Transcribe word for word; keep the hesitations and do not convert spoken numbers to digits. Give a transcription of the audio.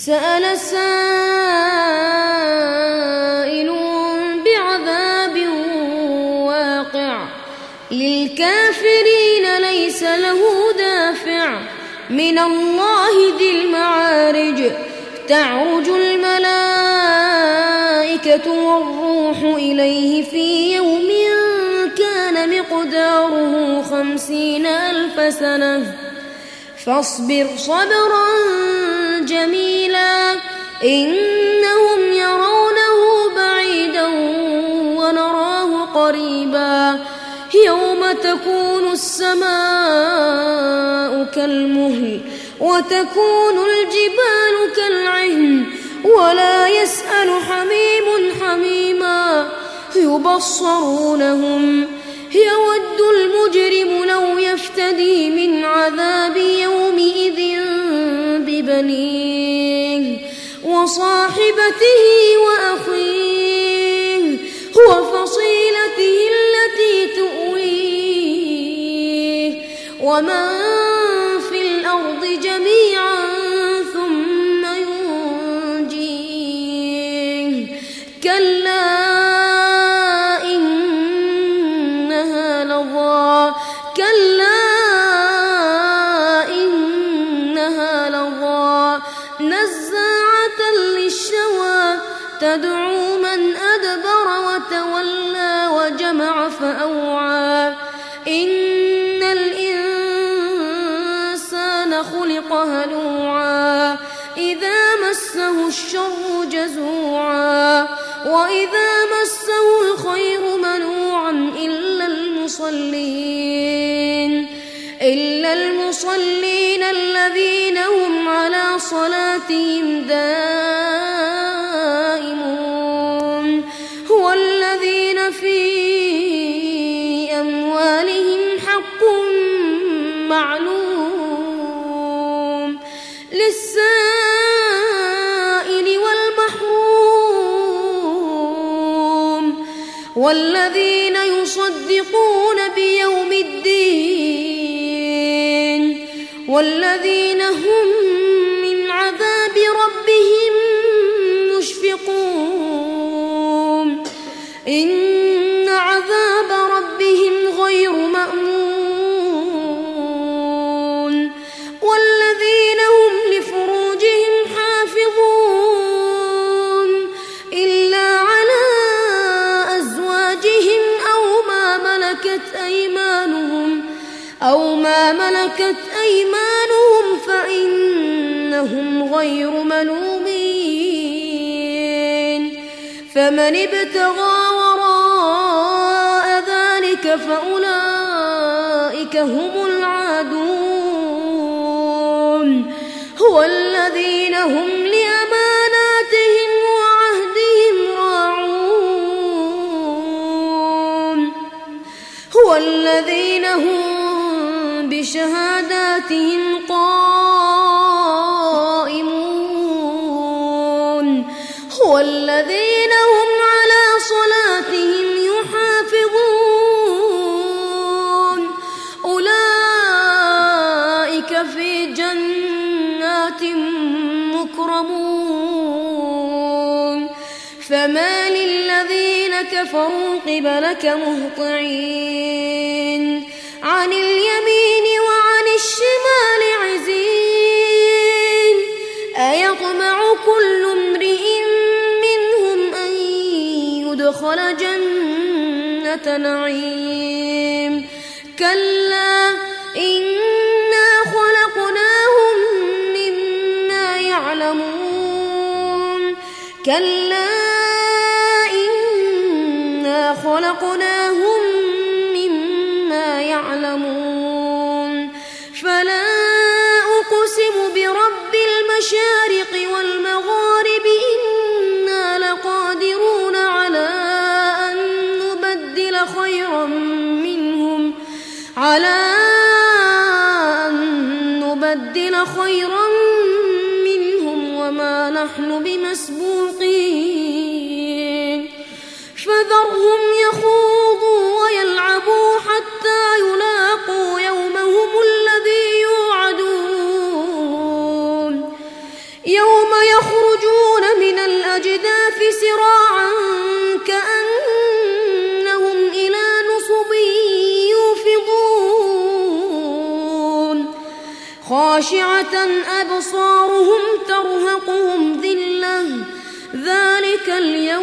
سأل سائل بعذاب واقع للكافرين ليس له دافع من الله ذي المعارج تعرج الملائكة والروح إليه في يوم كان مقداره خمسين ألف سنة فاصبر صبرا جميلا إنهم يرونه بعيدا ونراه قريبا يوم تكون السماء كالمهل وتكون الجبال كالعهن ولا يسأل حميم حميما يبصرونهم يود المجرم لو يفتدي من عذاب يومئذ ببنيه وصاحبته وأخيه وفصيلته التي تؤويه ومن في الأرض جميعا ثم ينجيه كلا إنها لظى كلا إنها لظى نزاعة للشوى تدعو من أدبر وتولى وجمع فأوعى إن الإنسان خلق هلوعا إذا مسه الشر جزوعا وإذا مسه الخير منوعا إلا المصلين إلا المصلين الذين هم على صلاتهم دائمون هو الذين في أموالهم حق معلوم للسائل والمحروم والذين يصدقون بيوم الدين والذين هم من عذاب ربهم مشفقون إن عذاب ربهم غير مأمون والذين هم لفروجهم حافظون إلا على أزواجهم أو ما ملكت أيمانهم أو ما ملكت أيمانهم فإنهم غير ملومين فمن ابتغى وراء ذلك فأولئك هم العادون هو الذين هم لأماناتهم وعهدهم راعون هو الذين هم بشهاداتهم قائمون هو الذين هم على صلاتهم يحافظون أولئك في جنات مكرمون فما للذين كفروا قبلك مهطعين عن اليمين وعن الشمال عزين أيطمع كل امرئ منهم أن يدخل جنة نعيم كلا إنا خلقناهم مما يعلمون كلا إنا خلقناهم يعلمون فلا أقسم برب المشارق والمغارب إنا لقادرون على أن نبدل خيرا منهم على أن نبدل خيرا منهم وما نحن بمسبوقين فذرهم يخوضوا ويلعبوا حتى يلاقوا يومهم الذي يوعدون يوم يخرجون من الأجداث سراعا كأنهم إلى نصب يوفضون خاشعة أبصارهم ترهقهم ذلة ذلك اليوم